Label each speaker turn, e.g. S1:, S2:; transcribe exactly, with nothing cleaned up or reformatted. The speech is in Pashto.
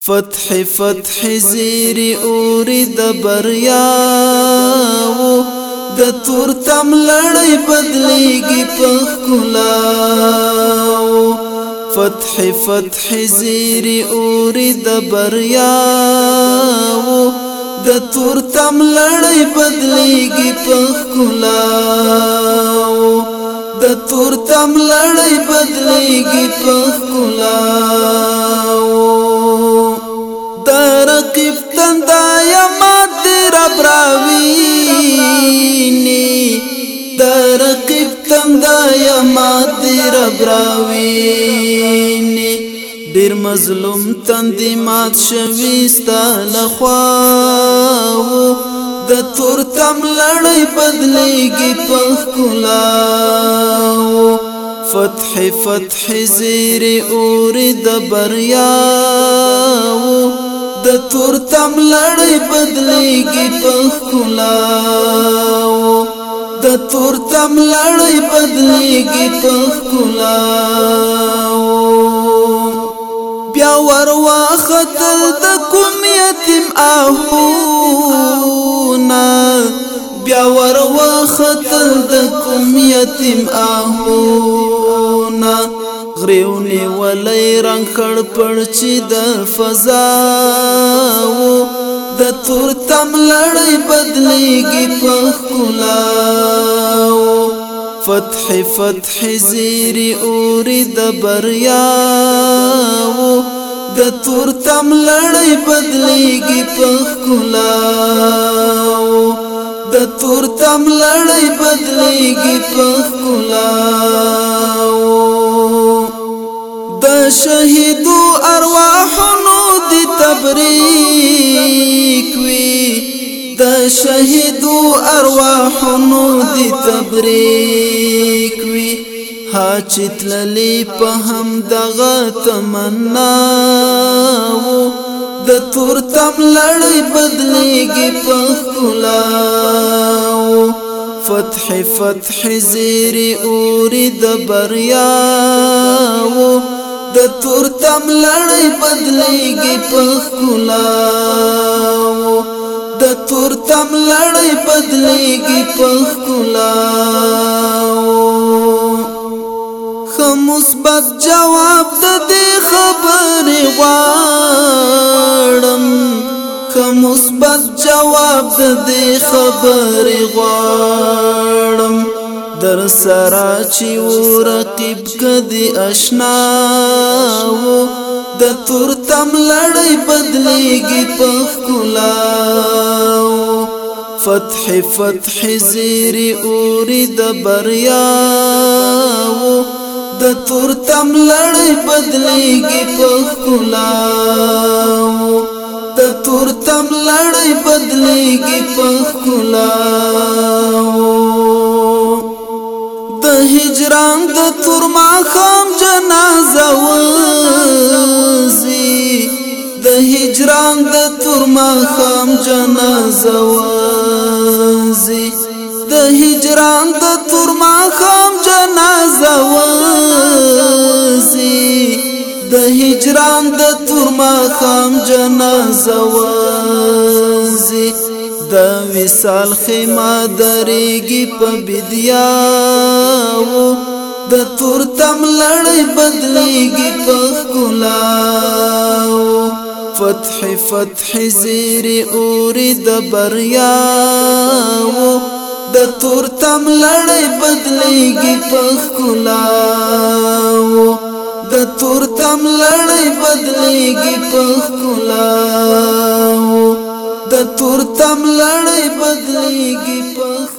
S1: فتح فتح زیری اوری د بریاو د تور تم لړۍ بدلیږي په ښکلاو فتح فتح زیری اوری د بریاو د تور تم لړۍ بدلیږي په ښکلاو د تور تم لړۍ بدلیږي په ښکلاو رقیب تندا یما دیر براوینی دا رقیب تندا یما دیر براوینی دیر مظلوم تندی مات شویستا لخواو دا تور تم لڑی بدلیگی پخکلاو فتح فتح زیری اوری دا بریاو د تور تم لړۍ بدلیږي په ښکلاو د تور تم لړۍ بدلیږي په ښکلاو بیا ور واختل د کوم یتیم آهونه بیا ور واختل د کوم یتیم آهونه غریونی ولی رنگ کړ پړچی د فضاو د تور تم لړۍ بدلیږي په ښکلاو فتح فتح زیری اوری د بریاو د تور تم لړۍ بدلیږي په ښکلاو د تور تم لړۍ بدلیږي په ښکلاو د شهیدو ارواحونو دی تبریک وی د شهیدو ارواحونو دی تبریک وی حاجت للی په هم دغه تمناو د تور تم لړۍ بدلیږي په ښکلاو فتح فتح زیری اوری د بریاو د تور تم لړۍ بدلیږي په ښکلاو د تور تم لړۍ بدلیږي په ښکلاو ښه مثبت جواب د دې خبرې غواړم ښه مثبت جواب د دې خبرې غواړم در سره چې و رقیب کدی اشناو د تور تم لړۍ بدلیږي په ښکلاو فتح فتح زیری اوری د بریاو د تور تم لړۍ بدلیږي په ښکلاو د تور تم لړۍ بدلیږي په ښکلاو د هجران د تور ماښام جنازه وځي د هجران د تور ماښام جنازه وځي د هجران د تور ماښام جنازه وځي د هجران د تور ماښام جنازه وځي د وصال خیمه درېږي په بیدیاو د تور تم لړۍ بدلیږي په ښکلاو فتح فتح زیری اوری د بریاو د تور تم لړۍ بدلیږي په ښکلاو د تور تم لړۍ بدلیږي په ښکلاو د تور تم لړۍ بدلیږي په